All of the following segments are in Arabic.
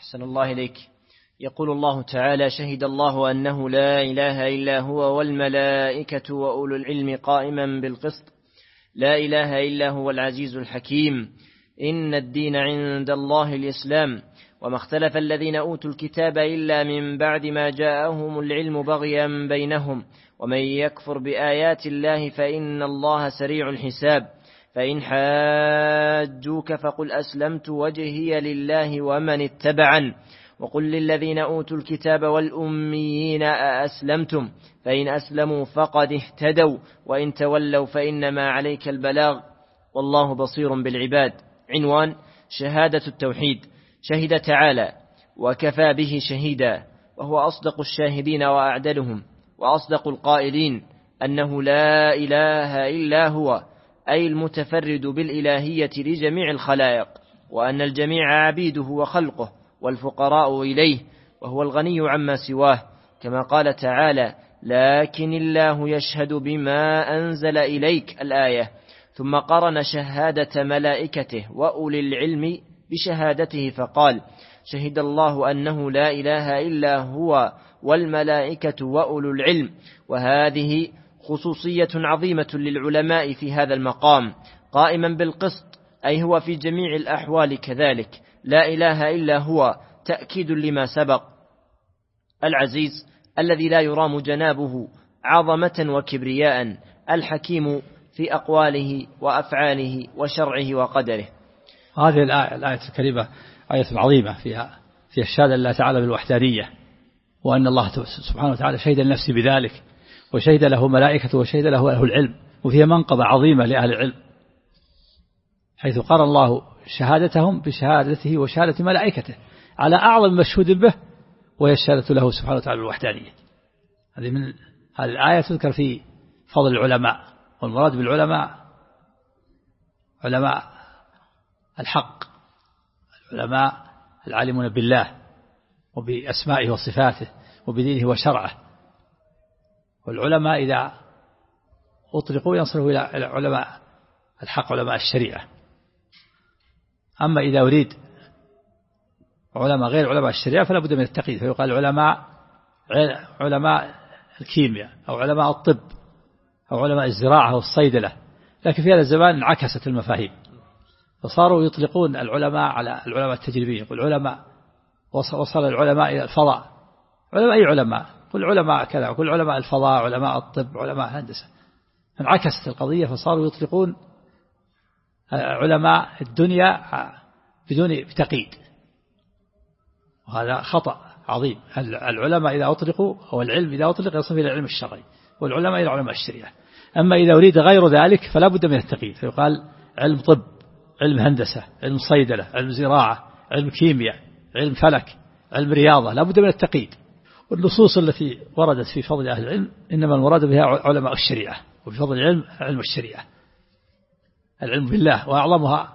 أحسن الله إليك. يقول الله تعالى: شهد الله أنه لا إله إلا هو والملائكة وأولو العلم قائما بالقسط لا إله إلا هو العزيز الحكيم إن الدين عند الله الإسلام وما اختلف الذين أوتوا الكتاب إلا من بعد ما جاءهم العلم بغيا بينهم ومن يكفر بآيات الله فإن الله سريع الحساب فإن حاجوك فقل أسلمت وجهي لله ومن اتبعن وقل للذين أوتوا الكتاب والأميين أأسلمتم فإن أسلموا فقد اهتدوا وإن تولوا فإنما عليك البلاغ والله بصير بالعباد. عنوان: شهادة التوحيد. شهد تعالى وكفى به شهيدا، وهو أصدق الشاهدين وأعدلهم وأصدق القائلين أنه لا إله إلا هو، أي المتفرد بالإلهية لجميع الخلائق، وأن الجميع عبيده وخلقه والفقراء إليه، وهو الغني عما سواه، كما قال تعالى: لكن الله يشهد بما أنزل إليك الآية. ثم قرن شهادة ملائكته وأولي العلم بشهادته فقال: شهد الله أنه لا إله إلا هو والملائكة وأولو العلم. وهذه خصوصية عظيمة للعلماء في هذا المقام، قائما بالقسط، أي هو في جميع الأحوال كذلك. لا إله إلا هو تأكيد لما سبق. العزيز الذي لا يرام جنابه عظمة وكبرياء، الحكيم في أقواله وأفعاله وشرعه وقدره. هذه الآية الكريمة آية عظيمة فيها الشهادة لله تعالى بالوحدانية، وأن الله سبحانه وتعالى شهد لنفسه بذلك، وشهد له ملائكته، وشهد له أهل العلم، وفيها منقبة عظيمة لأهل العلم، حيث قرن الله شهادتهم بشهادته وشهادة ملائكته على أعظم مشهود به، وهي الشهادة له سبحانه وتعالى بالوحدانية. هذه الآية تذكر في فضل العلماء، والمراد بالعلماء علماء الحق، العلماء العالمون بالله وبأسمائه وصفاته وبدينه وشرعه. والعلماء إذا أطلقوا ينصرفوا إلى علماء الحق، علماء الشريعة. أما إذا أريد علماء غير علماء الشريعة فلا بد من التقييد، فيقال علماء الكيمياء أو علماء الطب أو علماء الزراعة أو الصيدلة. لكن في هذا الزمان انعكست المفاهيم، فصاروا يطلقون العلماء على العلماء التجريبيين. يقول علماء، وصل العلماء إلى الفضاء. علماء أي علماء؟ كل علماء كذا، وكل علماء الفضاء، علماء الطب، علماء الهندسة. انعكست القضية، فصاروا يطلقون علماء الدنيا بدون تقييد، وهذا خطأ عظيم. العلماء إذا أطلقوا، أو العلم إذا أطلق يصف إلى العلم الشرعي، والعلماء إلى علماء الشريعة. أما إذا أريد غير ذلك فلا بد من التقييد، فيقال علم طب، علم هندسة، علم صيدلة، علم زراعة، علم كيمياء، علم فلك، علم رياضة، لا بد من التقييد. والنصوص التي وردت في فضل أهل العلم إنما المراد بها علماء الشريعة، وفي فضل العلم علم الشريعة، العلم بالله. وأعظمها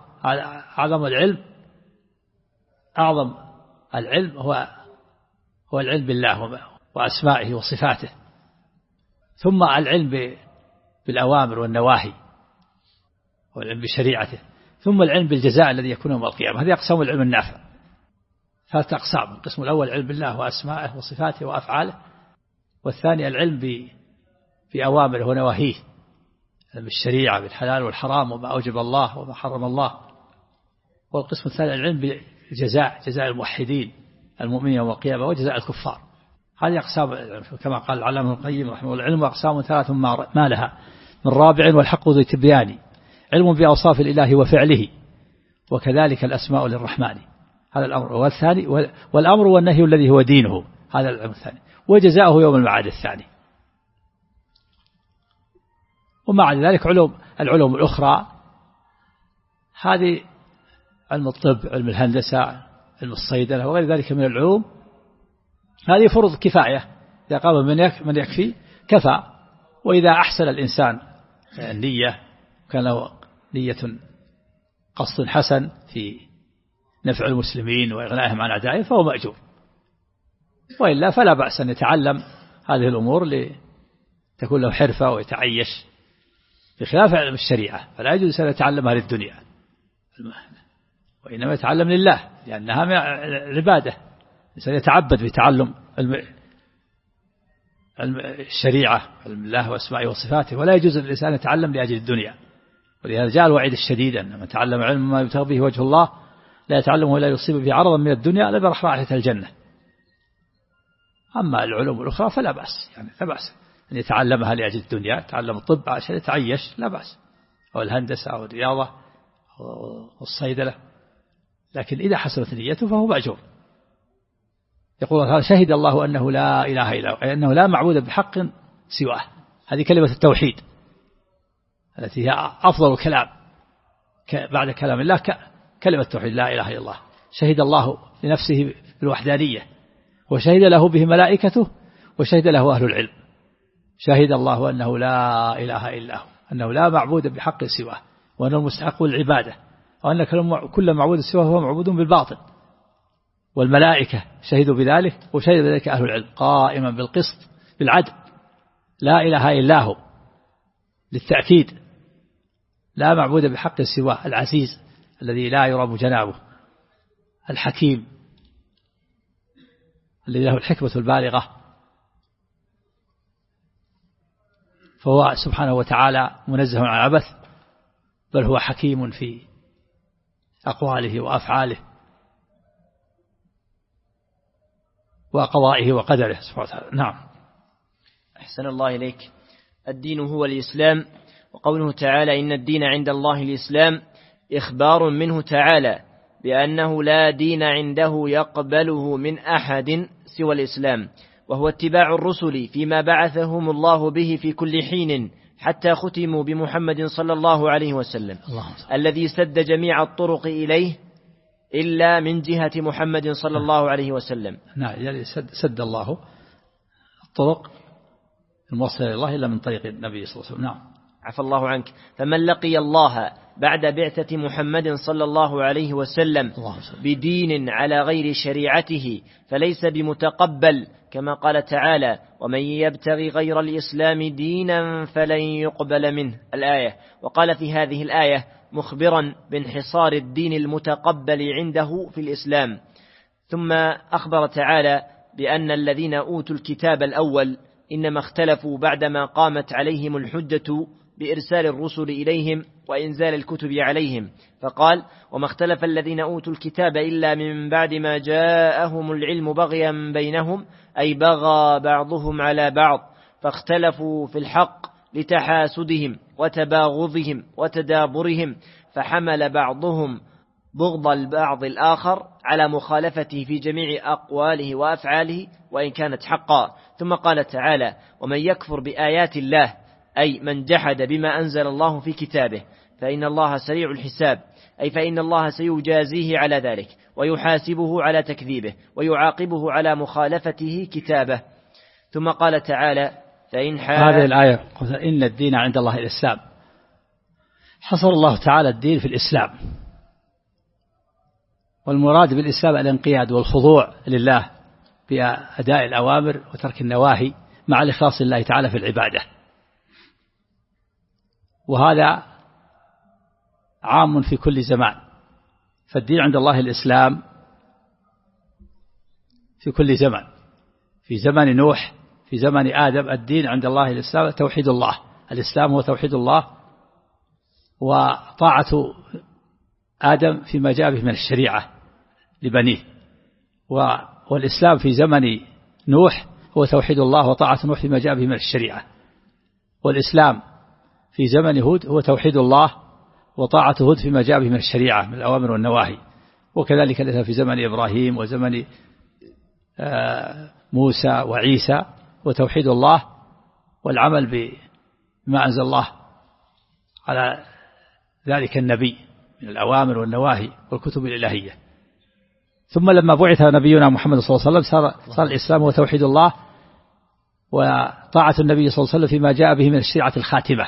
أعظم العلم هو العلم بالله وأسمائه وصفاته، ثم العلم بالأوامر والنواهي والعلم بشريعته، ثم العلم بالجزاء الذي يكون يوم القيامة. هذه أقسام العلم النافع، 3 أقسام. القسم الأول علم بالله وأسمائه وصفاته وأفعاله، والثاني العلم بأوامره ونواهيه، بالشريعة، بالحلال والحرام، وما أوجب الله وما حرم الله. والقسم الثاني العلم بالجزاء، جزاء الموحدين المؤمنين يوم القيامة وجزاء الكفار. هذه أقسام العلم، كما قال العلامة ابن القيم رحمه الله: العلم أقسام 3 ما لها من رابع، والحق ذو تبيان. علم بأوصاف الإله وفعله، وكذلك الأسماء للرحمن، هذا الأمر. والثاني والأمر والنهي الذي هو دينه، هذا العلم الثاني. وجزاؤه يوم المعاد الثاني. ومع ذلك العلوم الأخرى، هذه علم الطب، علم الهندسة، علم الصيدلة وغير ذلك من العلوم، هذه فرض كفاية، إذا قام من يكفي كفى. وإذا أحسن الإنسان النية، كان له نية قصد حسن في نفع المسلمين وإغنائهم عن أعدائهم، فهو مأجور. وإلا فلا بأس أن يتعلم هذه الأمور لتكون له حرفة ويتعيش، بخلاف علم الشريعة فلا يجوز أن يتعلمها للدنيا. وإنما يتعلم لله لأنها عبادة. الإنسان يتعبد بتعلم الشريعة، علم الله وأسمائه وصفاته، ولا يجوز للإنسان يتعلم لأجل الدنيا. ولهذا جاء الوعيد الشديد أن من تعلم علم ما يبتغي به وجه الله لا يتعلمه ولا يصيب به عرضا من الدنيا لا برح رائحة الجنة. أما العلوم الأخرى فلا بأس، يعني لا بأس أن يتعلمها لأجل الدنيا، يتعلم الطب عشان يتعيش لا بأس، أو الهندسة أو الرياضة أو الصيدلة، لكن إذا حسنت نيته فهو مأجور. يقول الله تعالى: شهد الله أنه لا إله إلا هو، أي أنه لا معبود بحق سواه. هذه كلمة التوحيد التي هي أفضل كلام بعد كلام الله، كلمة التوحيد لا إله إلا الله. شهد الله لنفسه بالوحدانية، وشهد له به ملائكته، وشهد له أهل العلم. شهد الله أنه لا إله إلا هو، أنه لا معبود بحق سواه، وأنه المستحق العبادة، وأن كل معبود سواه هو معبود بالباطل. والملائكة شهدوا بذلك، وشهد بذلك أهل العلم قائما بالقسط بالعدل. لا إله إلا هو للتأكيد، لا معبود بحق سواه، العزيز الذي لا يرام جنابه، الحكيم الذي له الحكمة البالغة. فهو سبحانه وتعالى منزه عن العبث، بل هو حكيم في أقواله وأفعاله وقضائه وقدره سبحانه وتعالى. نعم. أحسن الله إليك. الدين هو الإسلام، وقوله تعالى: إن الدين عند الله الإسلام، إخبار منه تعالى بأنه لا دين عنده يقبله من أحد سوى الإسلام، وهو اتباع الرسل فيما بعثهم الله به في كل حين حتى ختموا بمحمد صلى الله عليه وسلم، الذي سد جميع الطرق إليه إلا من جهة محمد صلى الله عليه وسلم. نعم، يعني سد الله الطرق الموصلة إلى الله إلا من طريق النبي صلى الله عليه وسلم. نعم. عفى الله عنك. فمن لقي الله بعد بعثة محمد صلى الله عليه وسلم بدين على غير شريعته فليس بمتقبل، كما قال تعالى: ومن يبتغي غير الإسلام دينا فلن يقبل منه، الآية. وقال في هذه الآية مخبرا بانحصار الدين المتقبل عنده في الإسلام. ثم أخبر تعالى بأن الذين أوتوا الكتاب الأول إنما اختلفوا بعدما قامت عليهم الحجة بإرسال الرسل إليهم وإنزال الكتب عليهم، فقال: وما اختلف الذين أوتوا الكتاب إلا من بعد ما جاءهم العلم بغيا بينهم، أي بغى بعضهم على بعض، فاختلفوا في الحق لتحاسدهم وتباغضهم وتدابرهم، فحمل بعضهم بغض البعض الآخر على مخالفته في جميع أقواله وأفعاله وإن كانت حقا. ثم قال تعالى: ومن يكفر بآيات الله، أي من جحد بما أنزل الله في كتابه، فإن الله سريع الحساب، أي فإن الله سيجازيه على ذلك، ويحاسبه على تكذيبه، ويعاقبه على مخالفته كتابه. ثم قال تعالى: فإن هذه الآية: إن الدين عند الله الإسلام، حصر الله تعالى الدين في الإسلام، والمراد بالإسلام الانقياد والخضوع لله بأداء الأوامر وترك النواهي مع الإخلاص لله تعالى في العبادة. وهذا عام في كل زمان، فالدين عند الله الإسلام في كل زمان. في زمن نوح، في زمن آدم، الدين عند الله الإسلام توحيد الله. الإسلام هو توحيد الله وطاعة آدم فيما جاء به من الشريعة لبنيه. والإسلام في زمن نوح هو توحيد الله وطاعة نوح فيما جاء به من الشريعة. والإسلام في زمن هود هو توحيد الله وطاعة هود فيما جاء به من الشريعة من الأوامر والنواهي. وكذلك الإسلام في زمن إبراهيم وزمن موسى وعيسى وتوحيد الله والعمل بما أنزل الله على ذلك النبي من الأوامر والنواهي والكتب الإلهية. ثم لما بعث نبينا محمد صلى الله عليه وسلم صار الإسلام هو توحيد الله وطاعة النبي صلى الله عليه وسلم فيما جاء به من الشريعة الخاتمة.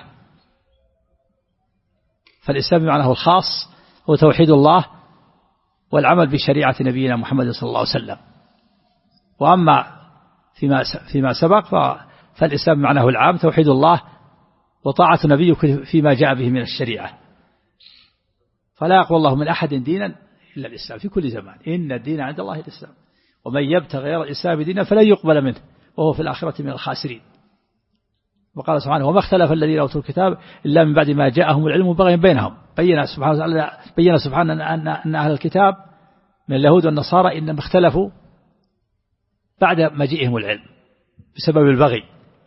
فالإسلام بمعناه الخاص هو توحيد الله والعمل بشريعة نبينا محمد صلى الله عليه وسلم. وأما فيما سبق فالإسلام بمعناه العام توحيد الله وطاعة نبيه فيما جاء به من الشريعة. فلا يقبل الله من أحد دينا إلا الإسلام في كل زمان، إن الدين عند الله الإسلام، ومن يبتغي غير الإسلام دينا فلن يقبل منه وهو في الآخرة من الخاسرين. وقال سبحانه وما اختلف الذين أوتوا الكتاب إلا من بعد ما جاءهم العلم بغيا بينهم. بين سبحانه أن أهل الكتاب من اليهود والنصارى إنما اختلفوا بعد مجيئهم العلم بسبب البغي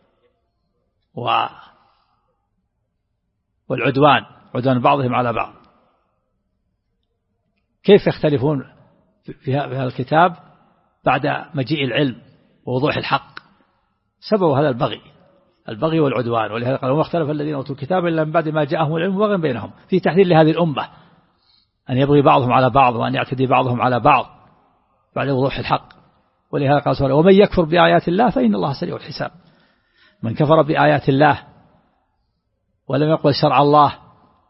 والعدوان، عدوان بعضهم على بعض. كيف يختلفون في هذا الكتاب بعد مجيء العلم ووضوح الحق؟ سبب هذا البغي والعدوان. ولهذا قال وما اختلف الذين أوتوا الكتاب إلا من بعد ما جاءهم العلم بغيا بينهم، في تحذير لهذه الأمة أن يبغي بعضهم على بعض وأن يعتدي بعضهم على بعض بعد وضوح الحق. ولهذا قال سبحانه ومن يكفر بآيات الله فإن الله سريع الحساب. من كفر بآيات الله ولم يقبل شرع الله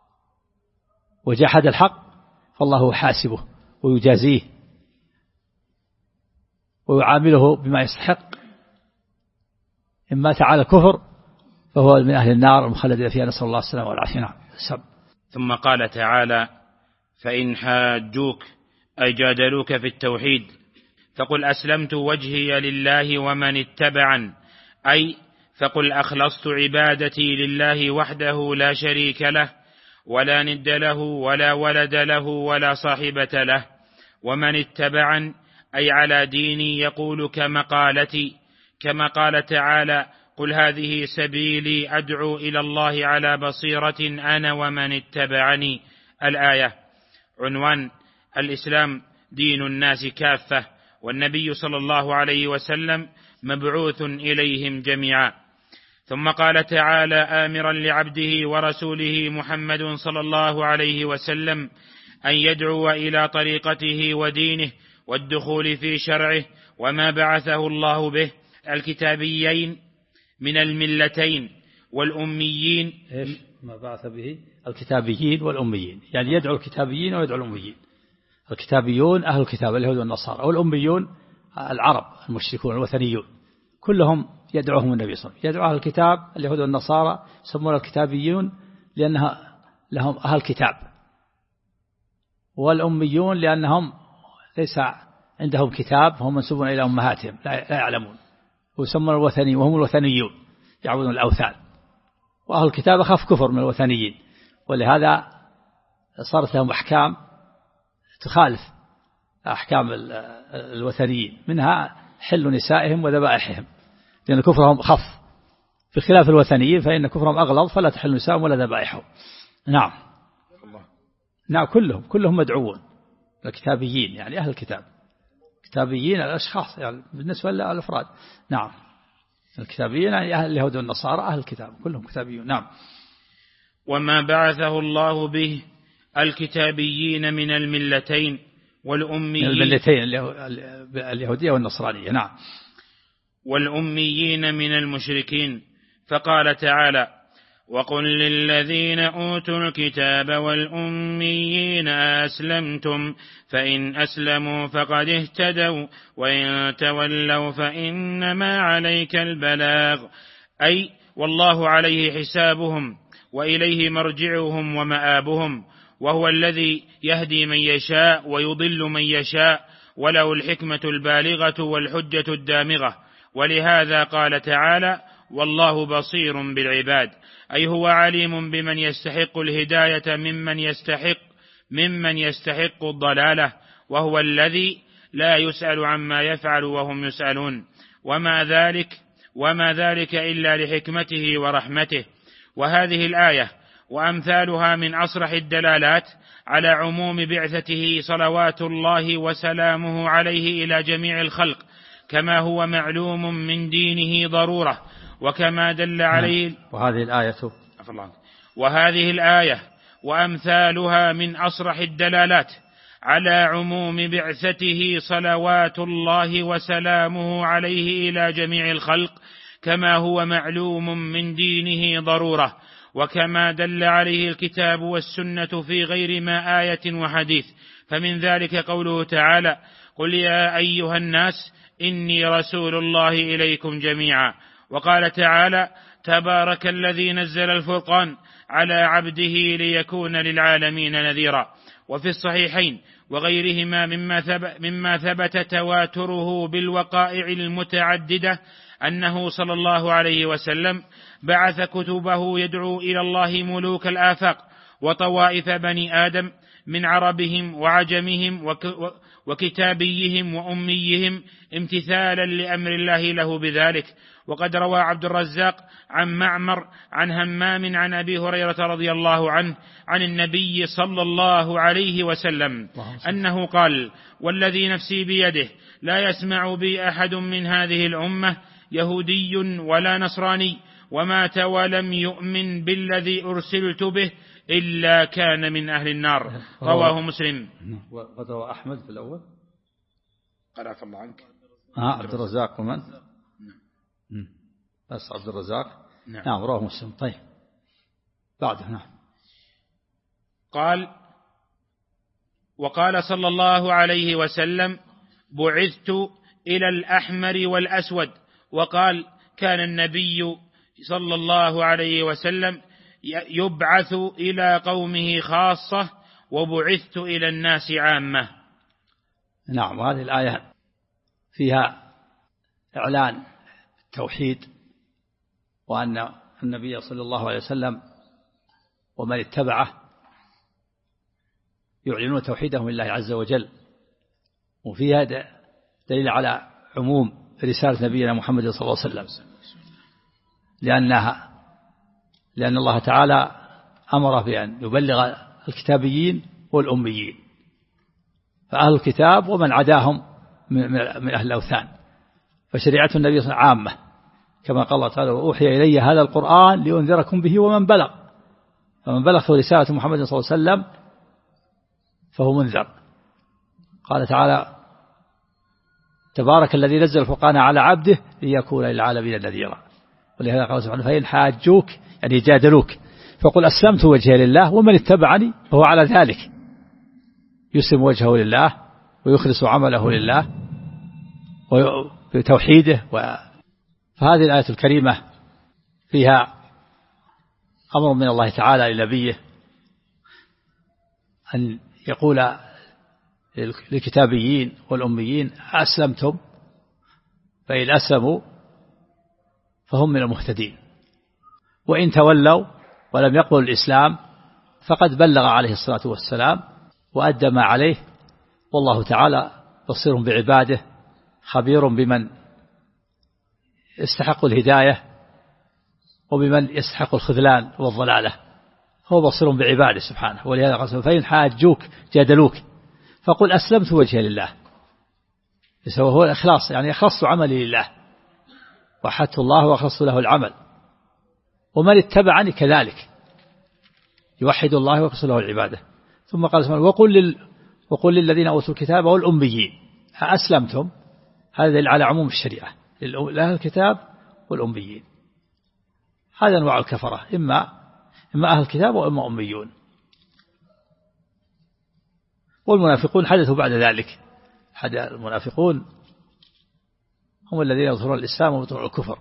وجحد الحق فالله حاسبه ويجازيه ويعامله بما يستحق. إن مات على الكفر فهو من أهل النار المخلدين فيها، نسأل الله السلامة والعافية. نعم. ثم قال تعالى فإن حاجوك أي جادلوك في التوحيد فقل أسلمت وجهي لله ومن اتبعن، أي فقل أخلصت عبادتي لله وحده لا شريك له ولا ند له ولا ولد له ولا صاحبة له، ومن اتبعن أي على ديني يقول كمقالتي، كما قال تعالى قل هذه سبيلي أدعو إلى الله على بصيرة أنا ومن اتبعني. الآية. عنوان الإسلام دين الناس كافة، والنبي صلى الله عليه وسلم مبعوث إليهم جميعا. ثم قال تعالى آمرا لعبده ورسوله محمد صلى الله عليه وسلم أن يدعو إلى طريقته ودينه والدخول في شرعه وما بعثه الله به، الكتابيين من الملتين والأميين. ما بعث به الكتابيين والأميين، يعني يدعو الكتابيين ويدعو الأميين. الكتابيون أهل الكتاب اليهود والنصارى، والأميون العرب المشركون الوثنيون، كلهم يدعوهم النبي صلى الله عليه وسلم. يدعو أهل الكتاب اليهود والنصارى يسمون الكتابيون لأنها لهم أهل كتاب، والأميون لأنهم ليس عندهم كتاب، هم منسوبون إلى أمهاتهم لا يعلمون، ويسمون الوثني وهم الوثنيون يعبدون الأوثان. وأهل الكتاب أخف كفر من الوثنيين، ولهذا صارت لهم أحكام تخالف أحكام الوثنيين، منها حل نسائهم وذبائحهم، لأن كفرهم خف، بخلاف الوثنيين فإن كفرهم أغلظ فلا تحل نسائهم ولا ذبائحهم. نعم. نعم كلهم مدعوون الكتابيين، يعني أهل الكتاب. كتابيين الأشخاص يعني بالنسبة للأفراد. نعم. الكتابيين يعني أهل اليهود والنصارى أهل الكتاب كلهم كتابيون. نعم. وما بعثه الله به الكتابيين من الملتين والأميين، الملتين اليهودية والنصرانية. نعم. والأميين من المشركين، فقال تعالى وقل للذين أوتوا الكتاب والأميين أسلمتم فإن أسلموا فقد اهتدوا وإن تولوا فإنما عليك البلاغ، أي والله عليه حسابهم وإليه مرجعهم ومآبهم، وهو الذي يهدي من يشاء ويضل من يشاء وله الحكمة البالغة والحجة الدامغة. ولهذا قال تعالى والله بصير بالعباد، أي هو عليم بمن يستحق الهداية ممن يستحق الضلالة، وهو الذي لا يسأل عما يفعل وهم يسألون، وما ذلك إلا لحكمته ورحمته. وهذه الآية وأمثالها من أصرح الدلالات على عموم بعثته صلوات الله وسلامه عليه إلى جميع الخلق، كما هو معلوم من دينه ضرورة، وكما دل عليه. وهذه الآية وأمثالها من أصرح الدلالات على عموم بعثته صلوات الله وسلامه عليه إلى جميع الخلق، كما هو معلوم من دينه ضرورة، وكما دل عليه الكتاب والسنة في غير ما آية وحديث. فمن ذلك قوله تعالى قل يا أيها الناس إني رسول الله إليكم جميعا. وقال تعالى تبارك الذي نزل الفرقان على عبده ليكون للعالمين نذيرا. وفي الصحيحين وغيرهما مما ثبت تواتره بالوقائع المتعددة أنه صلى الله عليه وسلم بعث كتبه يدعو إلى الله ملوك الآفاق وطوائف بني آدم من عربهم وعجمهم وكتابيهم وأميهم امتثالا لأمر الله له بذلك. وقد روى عبد الرزاق عن معمر عن همام عن أبي هريرة رضي الله عنه عن النبي صلى الله عليه وسلم أنه قال: والذي نفسي بيده لا يسمع بي أحد من هذه الأمة يهودي ولا نصراني ومات ولم يؤمن بالذي أرسلت به إلا كان من أهل النار. رواه مسلم. وقد روى أحمد في الأول. قرأت الله عنك. عبد الرزاق ومن؟ بس عبد الرزاق. نعم رواه مسلم. طيب بعده. نعم. قال: وقال صلى الله عليه وسلم: بعثت إلى الأحمر والأسود. وقال: كان النبي صلى الله عليه وسلم يبعث إلى قومه خاصة وبعثت إلى الناس عامة. نعم. هذه الآية فيها إعلان التوحيد، وأن النبي صلى الله عليه وسلم ومن اتبعه يعلنون توحيدهم لله عز وجل، وفيها دليل على عموم رسالة نبينا محمد صلى الله عليه وسلم، لأن الله تعالى أمر بأن يبلغ الكتابيين والأميين، فأهل الكتاب ومن عداهم من أهل الأوثان، فشريعة النبي صلى الله عليه وسلم عامة، كما قال الله تعالى: وأوحي إلي هذا القرآن لأنذركم به ومن بلغ، فمن بلغ رسالة محمد صلى الله عليه وسلم فهو منذر. قال تعالى: تبارك الذي نزل الفرقان على عبده ليكون للعالمين نذيرا. ولهذا قال سبحانه: فإن حاجوك يعني جادلوك فقل أسلمت وجهي لله ومن اتبعني فهو على ذلك، يسلم وجهه لله ويخلص عمله لله بتوحيده. فهذه الآية الكريمة فيها أمر من الله تعالى لنبيه أن يقول للكتابيين والأميين: أسلمتم؟ فإن أسلموا فهم من المهتدين، وإن تولوا ولم يقبلوا الإسلام فقد بلغ عليه الصلاة والسلام وأدى ما عليه، والله تعالى بصير بعباده خبير بمن يستحق الهداية وبمن يستحق الخذلان والضلالة، هو بصير بعباده سبحانه. ولهذا قال: فإن حاجوك جادلوك فقل أسلمت وجهي لله. هو الإخلاص، يعني أخلصت عملي لله وحدت الله وأخلصت له العمل، ومن اتبعني كذلك يوحد الله ويخلص له العبادة. ثم قال سبحانه: وقل للذين أوتوا الكتاب والأميين أسلمتم. هذا دليل على عموم الشريعة لأهل الكتاب والأميين. هذا أنواع الكفرة، إما أهل الكتاب وإما أميون. والمنافقون حدثوا بعد ذلك. المنافقون هم الذين يظهرون الإسلام ويبطنون الكفر،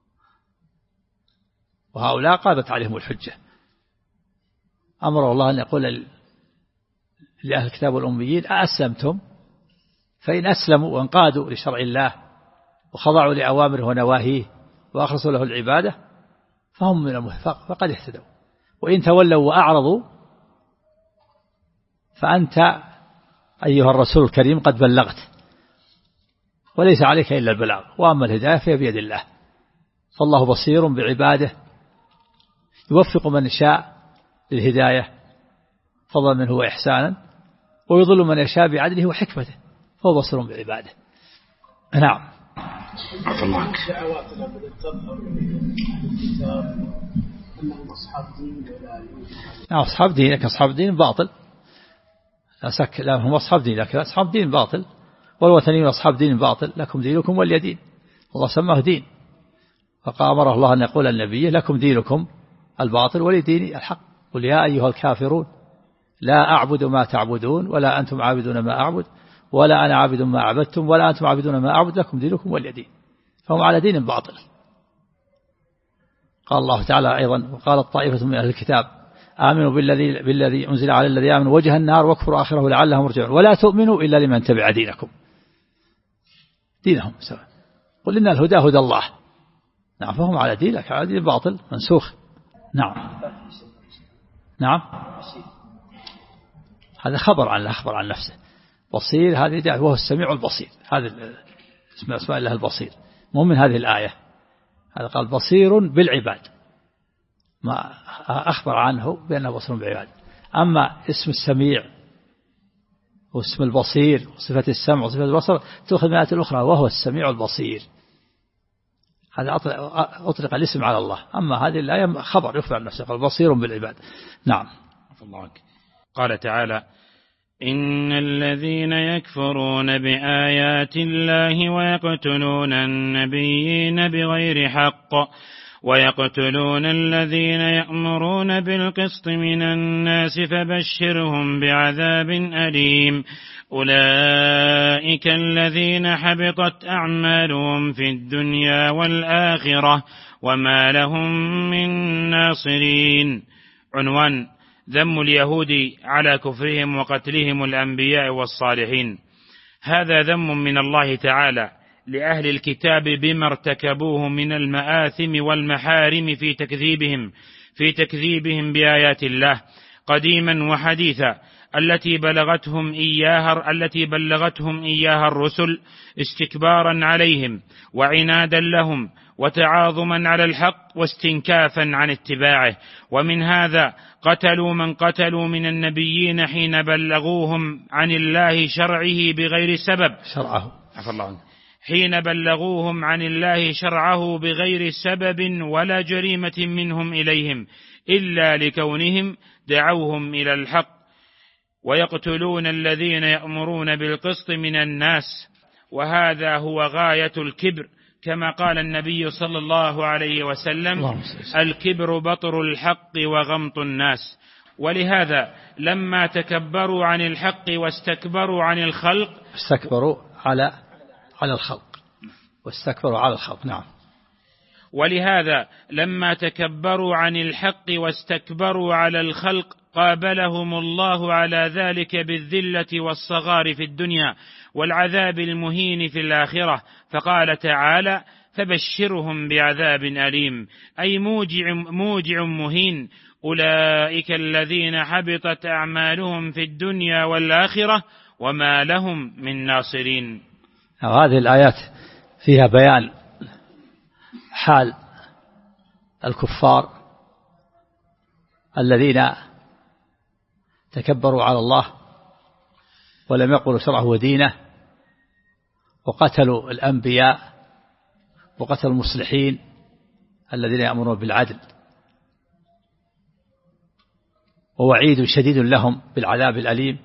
وهؤلاء قامت عليهم الحجة. أمر الله أن يقول لأهل الكتاب والأميين: أأسلمتم؟ فإن أسلموا وانقادوا لشرع الله وخضعوا لأوامره ونواهيه وأخلصوا له العبادة فهم من الموفق فقد اهتدوا. وإن تولوا وأعرضوا فأنت أيها الرسول الكريم قد بلغت وليس عليك إلا البلاغ، وأما الهداية فهي بيد الله، فالله بصير بعباده يوفق من يشاء للهداية فضلا منه وإحسانا، ويضل من يشاء بعدله وحكمته، فهو بصير بعباده. نعم. أصحاب دين، لكن أصحاب دين باطل، لا هم أصحاب دين لكن أصحاب دين باطل، والوثنيين أصحاب دين باطل، لكم دينكم ولي دين. الله سماه دين، فأمره الله أن يقول النبي: لكم دينكم الباطل ولي ديني الحق. قل يا أيها الكافرون لا أعبد ما تعبدون ولا أنتم عابدون ما أعبد ولا أنا عابد ما عبدتم ولا أنتم عابدون ما أعبد لكم دينكم ولي دين. فهم على دين باطل. قال الله تعالى أيضا: وقالت طائفة من أهل الكتاب آمنوا بالذي أنزل على الذي آمنوا وجه النار واكفروا آخره لعلهم يرجعون ولا تؤمنوا إلا لمن تبع دينهم سواء. قل إن الهدى هدى الله. نعم فهم على دينك على دين باطل منسوخ. نعم هذا خبر عن نفسه. بصير هذه دعوة وهو السميع البصير. هذا اسم أسماء الله البصير مو من هذه الآية. هذا قال بصير بالعباد ما أخبر عنه بأنه بصير بالعباد. أما اسم السميع واسم البصير وصفة السمع وصفة البصر تأخذ من الآيات الأخرى وهو السميع البصير. هذا أطلق الاسم على الله. أما هذه الآية خبر يخبر عن نفسه قال بصير بالعباد. نعم. قال تعالى إن الذين يكفرون بآيات الله ويقتلون النبيين بغير حق ويقتلون الذين يأمرون بالقسط من الناس فبشرهم بعذاب أليم أولئك الذين حبطت أعمالهم في الدنيا والآخرة وما لهم من ناصرين. عنوان: ذم اليهود على كفرهم وقتلهم الأنبياء والصالحين. هذا ذم من الله تعالى لأهل الكتاب بما ارتكبوه من المآثم والمحارم في تكذيبهم بآيات الله قديما وحديثا التي بلغتهم إياها الرسل استكبارا عليهم وعنادا لهم وتعاظما على الحق واستنكافا عن اتباعه. ومن هذا قتلوا من قتلوا من النبيين حين بلغوهم عن الله شرعه بغير سبب حين بلغوهم عن الله شرعه بغير سبب ولا جريمة منهم إليهم إلا لكونهم دعوهم إلى الحق. ويقتلون الذين يأمرون بالقسط من الناس وهذا هو غاية الكبر كما قال النبي صلى الله عليه وسلم الكبر بطر الحق وغمط الناس. ولهذا لما تكبروا عن الحق واستكبروا عن الخلق استكبروا على الخلق. نعم. ولهذا لما تكبروا عن الحق واستكبروا على الخلق قابلهم الله على ذلك بالذلة والصغار في الدنيا والعذاب المهين في الآخرة فقال تعالى فبشرهم بعذاب أليم أي موجع مهين أولئك الذين حبطت أعمالهم في الدنيا والآخرة وما لهم من ناصرين. هذه الآيات فيها بيان حال الكفار الذين تكبروا على الله ولم يقبلوا شرعه ودينه وقتلوا الأنبياء وقتلوا المصلحين الذين يأمرون بالعدل ووعيد شديد لهم بالعذاب الأليم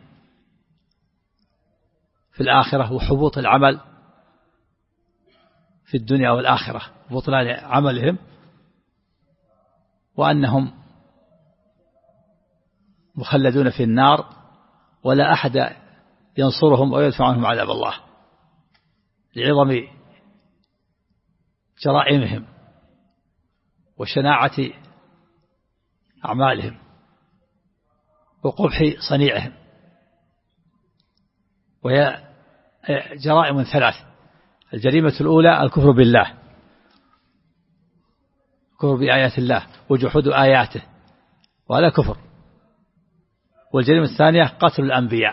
في الآخرة وحبوط العمل في الدنيا والآخرة بطلان عملهم وأنهم مخلدون في النار ولا أحد ينصرهم ويدفع عنهم عذاب الله لعظم جرائمهم وشناعة أعمالهم وقبح صنيعهم. وهي جرائم ثلاث: الجريمة الأولى الكفر بالله، كفر بآيات الله وجحود آياته وهذا كفر. والجريمة الثانية قتل الأنبياء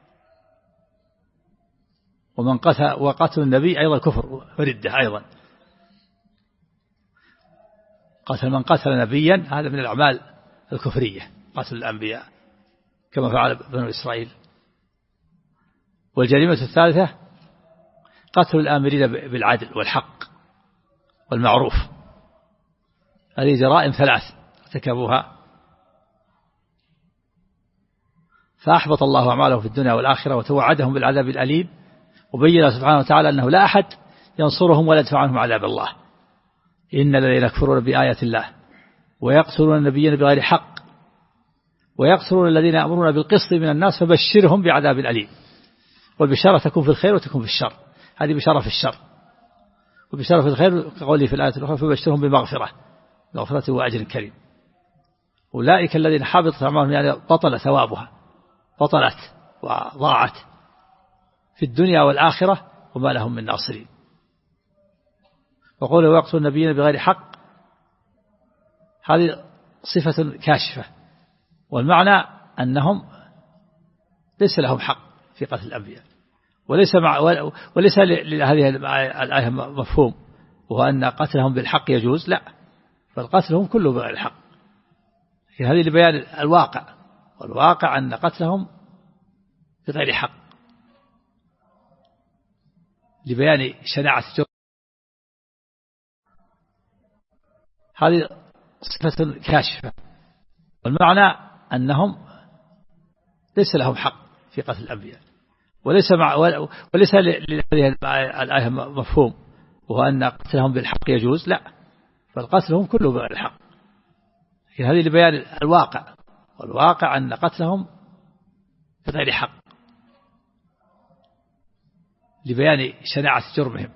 وقتل النبي أيضا كفر وردة أيضا. قتل من قتل نبيا هذا من الأعمال الكفرية قتل الأنبياء كما فعل بنو إسرائيل. والجريمة الثالثة قتل الآمرين بالعدل والحق والمعروف. هذه جرائم ثلاث ارتكبوها فأحبط الله أعمالهم في الدنيا والآخرة وتوعدهم بالعذاب الأليم وبين سبحانه وتعالى أنه لا أحد ينصرهم ولا يدفع عنهم عذاب الله. إن الذين يكفرون بآيات الله ويقتلون النبيين بغير حق ويقتلون الذين يأمرون بالقسط من الناس فبشرهم بعذاب أليم. والبشارة تكون في الخير وتكون في الشر. هذه بشارة في الشر وبشارة في الخير كقوله في الآية الأخرى فبشرهم بمغفرة وأجر كريم. أولئك الذين حبطت أعمالهم يعني بطل ثوابها، بطلت وضاعت في الدنيا والآخرة وما لهم من ناصرين. وقوله ويقتل النبيين بغير حق، هذه صفة كاشفة، والمعنى أنهم ليس لهم حق في قتل الأنبياء، وليس لهذه الآية مفهوم وهو أن قتلهم بالحق يجوز، لا، بل قتلهم كله بغير الحق. هذه لبيان الواقع، والواقع أن قتلهم بغير حق لبيان شناعة الجرم. هذه صفة كاشفة، والمعنى أنهم ليس لهم حق في قتل الأنبياء، وليس لهذه الآية مفهوم وهو أن قتلهم بالحق يجوز، لا، بل قتلهم كله بغير الحق. هذه لبيان الواقع، والواقع أن قتلهم بغير حق لبيان شناعة جرمهم.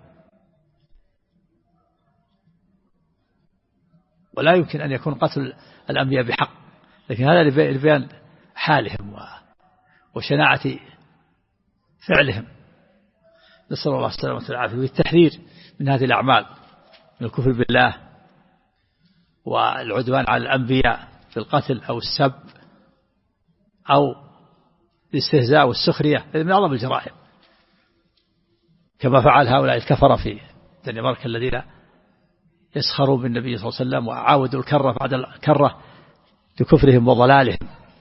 ولا يمكن أن يكون قتل الأنبياء بحق، لكن هذا لبيان حالهم وشناعة فعلهم. نسأل الله السلامة والعافية، والتحذير من هذه الأعمال، من الكفر بالله والعدوان على الأنبياء في القتل أو السب أو الاستهزاء والسخرية، من أعظم الجرائم، كما فعل هؤلاء الكفرة في دنمارك الذين يسخروا بالنبي صلى الله عليه وسلم وعاودوا الكرة بعد الكرة لكفرهم وضلالهم.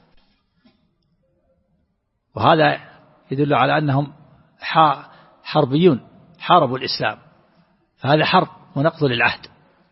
وهذا يدل على أنهم حربيون، حاربوا الإسلام، فهذا حرب ونقض للعهد،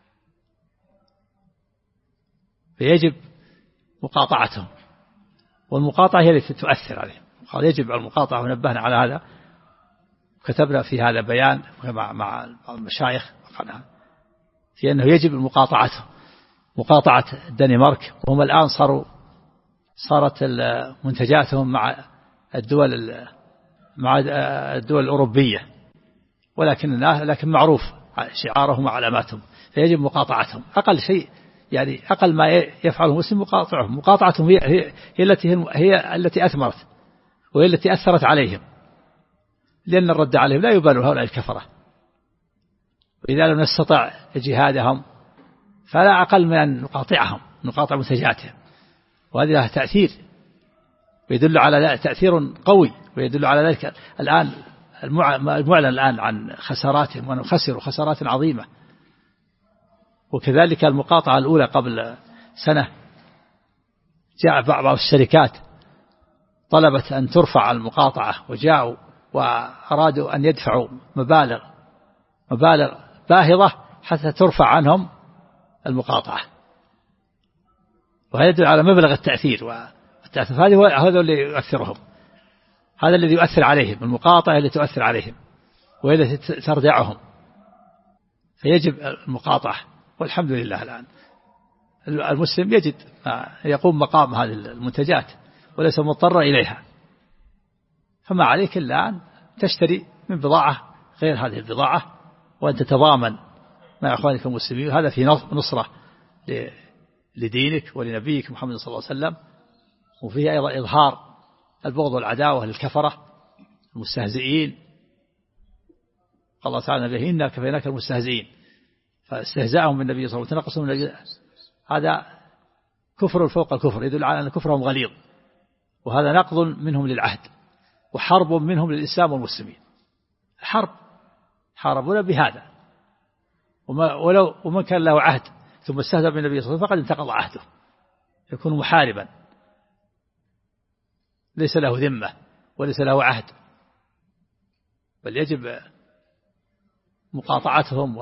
فيجب مقاطعتهم، والمقاطعة هي التي تؤثر عليهم. قال يجب المقاطعة، ونبهنا على هذا، كتبنا في هذا بيان مع المشايخ في أنه يجب مقاطعتهم، مقاطعة الدنمارك، وهم الآن صارت منتجاتهم مع الدول الأوروبية، لكن معروف شعارهم وعلاماتهم، فيجب مقاطعتهم. أقل شيء يعني أقل ما يفعله المسلم مقاطعهم. مقاطعتهم هي التي أثمرت وهي التي أثرت عليهم، لأن الرد عليهم لا يبالوا هؤلاء الكفرة. وإذا لم نستطع جهادهم فلا أقل من أن نقاطعهم، نقاطع منتجاتهم، وهذا له تأثير، ويدل على تأثير قوي، ويدل على ذلك الآن المعلن الآن عن خساراتهم، وأنهم خسروا خسارات عظيمة. وكذلك المقاطعة الأولى قبل سنة جاء بعض الشركات طلبت أن ترفع المقاطعة، وجاءوا وأرادوا أن يدفعوا مبالغ باهظة حتى ترفع عنهم المقاطعة، وهذا يدل على مبلغ التأثير هذا اللي يؤثرهم، هذا الذي يؤثر عليهم، المقاطعة اللي تؤثر عليهم وهي التي تردعهم، فيجب المقاطعة. والحمد لله الآن المسلم يجد يقوم مقام هذه المنتجات وليس مضطر إليها، فما عليك إلا أن تشتري من بضاعة غير هذه البضاعة، وأن تتضامن مع أخوانك المسلمين. هذا في نصرة لدينك ولنبيك محمد صلى الله عليه وسلم، وفيه أيضا إظهار البغض والعداوة للكفرة المستهزئين. قال الله تعالى إنا كفيناك المستهزئين، فاستهزاءهم بالنبي صلى الله عليه وسلم تنقصهم من النبي، هذا كفر فوق الكفر، يدل على أن كفرهم غليظ، وهذا نقض منهم للعهد وحرب منهم للإسلام والمسلمين. حرب حاربونا بهذا، ومن كان له عهد ثم استهزأ بالنبي صلى الله عليه وسلم فقد انتقض عهده، يكون محاربا ليس له ذمة وليس له عهد، بل يجب مقاطعتهم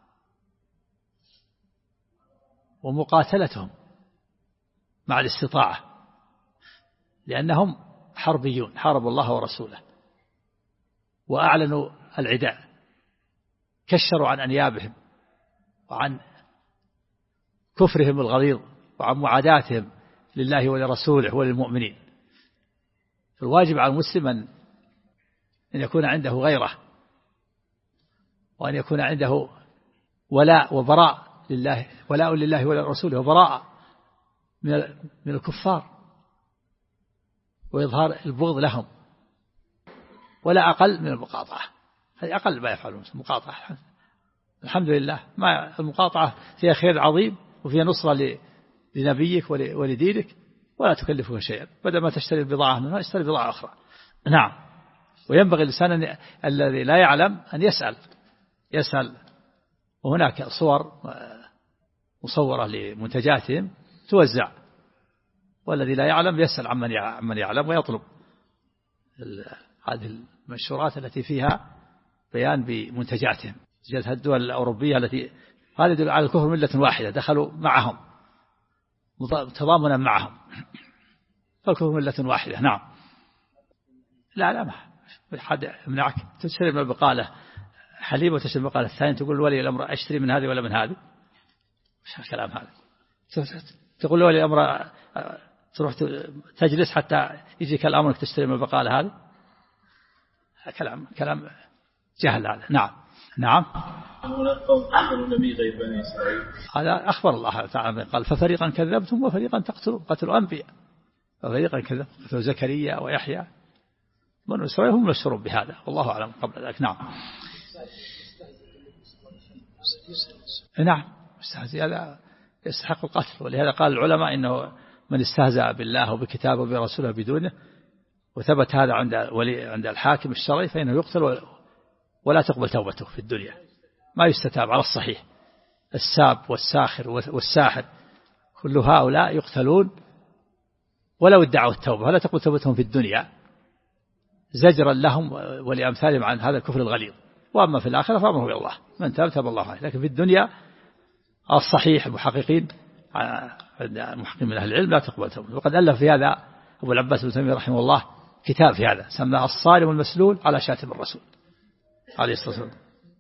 ومقاتلتهم مع الاستطاعة، لأنهم حربيون، حاربوا الله ورسوله وأعلنوا العداء، كشروا عن أنيابهم وعن كفرهم الغليظ وعن معاداتهم لله ولرسوله وللمؤمنين. فالواجب على المسلم أن يكون عنده غيره، وأن يكون عنده ولاء وبراء لله، ولاء لله ولرسوله وبراء من الكفار وإظهار البغض لهم، ولا أقل من المقاطعة. هذه أقل ما يفعلون المقاطعة. الحمد لله، ما المقاطعة فيها خير عظيم وفيها نصرة لنبيك ولدينك، ولا تكلفه شيئا. بدل ما تشتري البضاعة منها اشتري بضاعة أخرى. نعم. وينبغي الإنسان الذي لا يعلم أن يسأل. وهناك صور مصورة لمنتجاتهم توزع، والذي لا يعلم يسأل عمن يعلم ويطلب هذه المنشورات التي فيها بيان بمنتجاتهم. جاءت الدول الأوروبية التي هذه يدل على الكفر ملة واحدة، دخلوا معهم تضامنا معهم، فالكفر ملة واحدة. نعم. لا ما حد يمنعك تشتري من البقالة حليب وتشتري من البقالة الثانية تقول ولي الأمر أشتري من هذه ولا من هذه؟ مش الكلام هذا. تقول له ولي الأمر تروح تجلس حتى يجيك الأمر أنك تشتري من البقالة هذه. كلام جهل هذا. نعم. هذا أخبر الله تعالى قال ففريقا كذبتم وفريقا تقتلون. قتلوا أنبياء وفريقا كذب، قتلوا زكريا ويحيى. بنو إسرائيل هم مشهورون بهذا والله أعلم قبل ذلك. نعم. هذا يستحق القتل، ولهذا قال العلماء إنه من استهزأ بالله وبكتابه وبرسوله بدونه وثبت هذا عند الحاكم الشرعي فإنه يقتل ولا تقبل توبته في الدنيا. ما يستتاب على الصحيح. الساب والساخر والساحر كل هؤلاء يقتلون ولو ادعوا التوبة، ولا تقبل توبتهم في الدنيا زجرا لهم ولأمثالهم عن هذا الكفر الغليظ. وأما في الآخرة فأمره إلى الله، من تاب تاب الله عليه. لكن في الدنيا الصحيح المحققين من أهل العلم لا تقبل توبته. وقد ألف في هذا أبو العباس بن تيمية رحمه الله كتاب في هذا سماه الصارم المسلول على شاتم الرسول عليه الصلاة والسلام،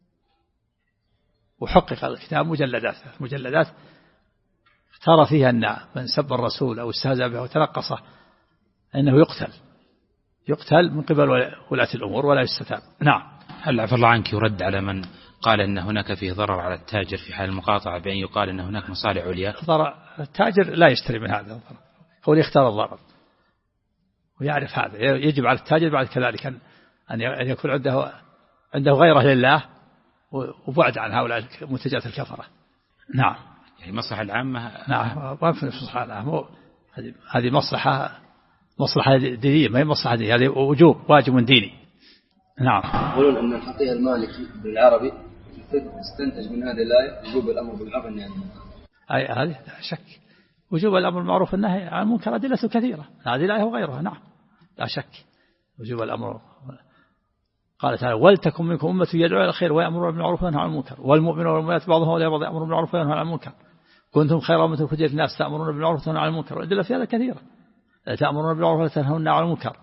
وحقق الكتاب مجلدات ترى فيها أن من سب الرسول أو استهزأ به وتنقصه أنه يقتل من قبل ولاة الأمور ولا يستتاب. نعم. هل عفى الله عنك يرد على من قال أن هناك فيه ضرر على التاجر في حال المقاطعة بأن يقال أن هناك مصالح عليا؟ التاجر لا يشتري من هذا الضرر، هو اللي يختار الضرر ويعرف هذا. يجب على التاجر بعد كذلك أن يكون عنده غيره لله وبعد عن هؤلاء منتجات الكفرة. نعم. يعني مصلحة العامة. نعم. مصلحة العامة هذه مصلحة دينية، ما هي مصلحة دينية، هذه واجب ديني. نعم. يقولون أن الفقيه المالكي بالعربي استنتج من هذه الآية وجوب الأمر بالمعروف والنهي عن المنكر. هذه لا شك وجوب الأمر بالمعروف والنهي عن المنكر أدلة كثيرة، هذه الآية وغيرها. نعم لا شك وجوب الأمر. قال تعالى ولتكن منكم أمة يدعو إلى الخير ويأمرون بالمعروف وينهون عن المنكر والمؤمنون والمؤمنات بعضهم أولياء بعض يأمرون بالمعروف وينهون عن المنكر كنتم خير أمة أخرجت للناس تأمرون بالمعروف وتنهون عن المنكر. والأدلة في هذا كثيرة. لا تأمرون بالمعروف ولا تنهون عن المنكر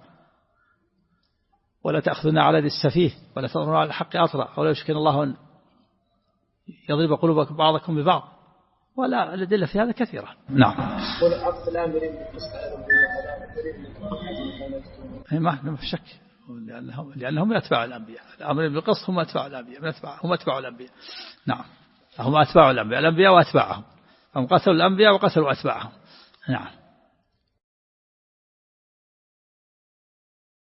ولا تأخذون على يد السفيه ولا تأمرون على الحق أطرا ولا يشكن الله أن يضرب قلوبكم بعضكم ببعض. ولا الأدلة في هذا كثيرة. نعم. ما في شك لأنهم أتباع الأنبياء. الأمر بالقسط هم أتباع الأنبياء، هم أتباع الأنبياء. نعم هم أتباع الأنبياء وأتباعهم، هم قتلوا الأنبياء وقتلوا أتباعهم. نعم.